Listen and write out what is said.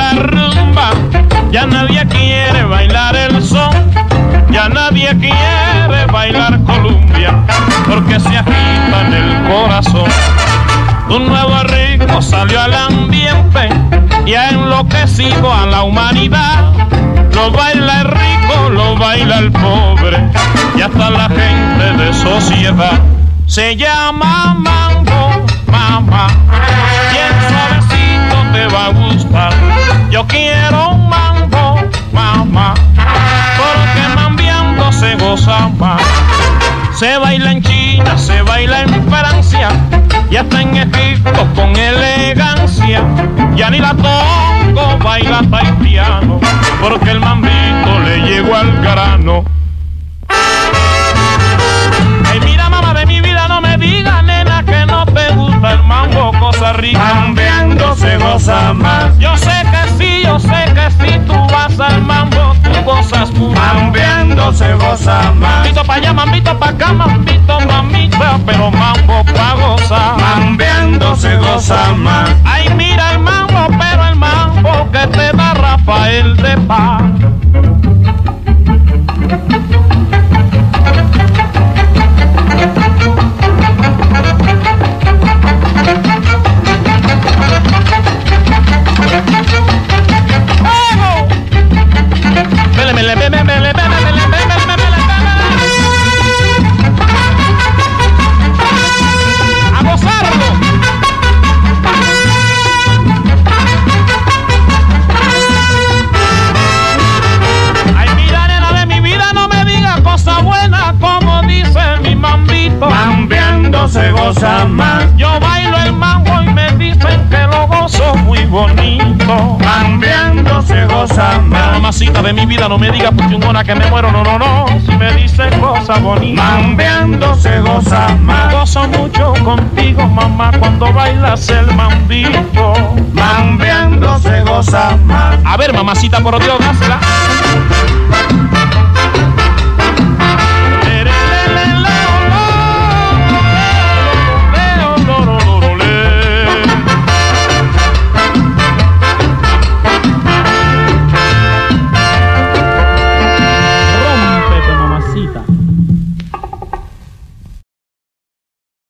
la rumba, ya nadie quiere bailar el son, ya nadie quiere bailar Colombia, porque se agita en el corazón. Un nuevo ritmo salió al ambiente y ha enloquecido a la humanidad. Lo baila el rico, lo baila el pobre y hasta la gente de sociedad. Se llama mambo, mamá, bien suavecito te va a gustar. Yo quiero un mambo, mamá, porque mambiando se goza más. Se baila en China, se baila en Francia y hasta en Egipto con elegancia. Ya ni la tongo baila taitiano, porque el mambito le llegó al grano. Ay, mira, mamá de mi vida, no me digas, nena, que no te gusta el mambo, Costa Rica. Mambeando se goza más. Yo sé que sí, yo sé que sí, tú vas al mambo, tú gozas mucho. Mambeando se goza más. Mambito pa' allá, mambito pa' acá, mambito, mamita, pero mambo pa' gozar. Mambeando se goza más. Ay, mira el mambo, pero el mambo que te da Rafael de Paz. A gozarlo. Ay, mira, nena de mi vida, no me digas cosa buena, como dice mi mambito. Mambeando se goza más. Yo bailo el mambo y me dicen que lo gozo muy bonito. Mambeando se goza más. Mamacita de mi vida, no me digas puchungona que me muero, no, no, no. Si me dicen cosas bonitas. Mambeando se goza más. Gozo mucho contigo, mamá, cuando bailas el mambito. Mambeando se goza más. A ver, mamacita, por Dios, hazla.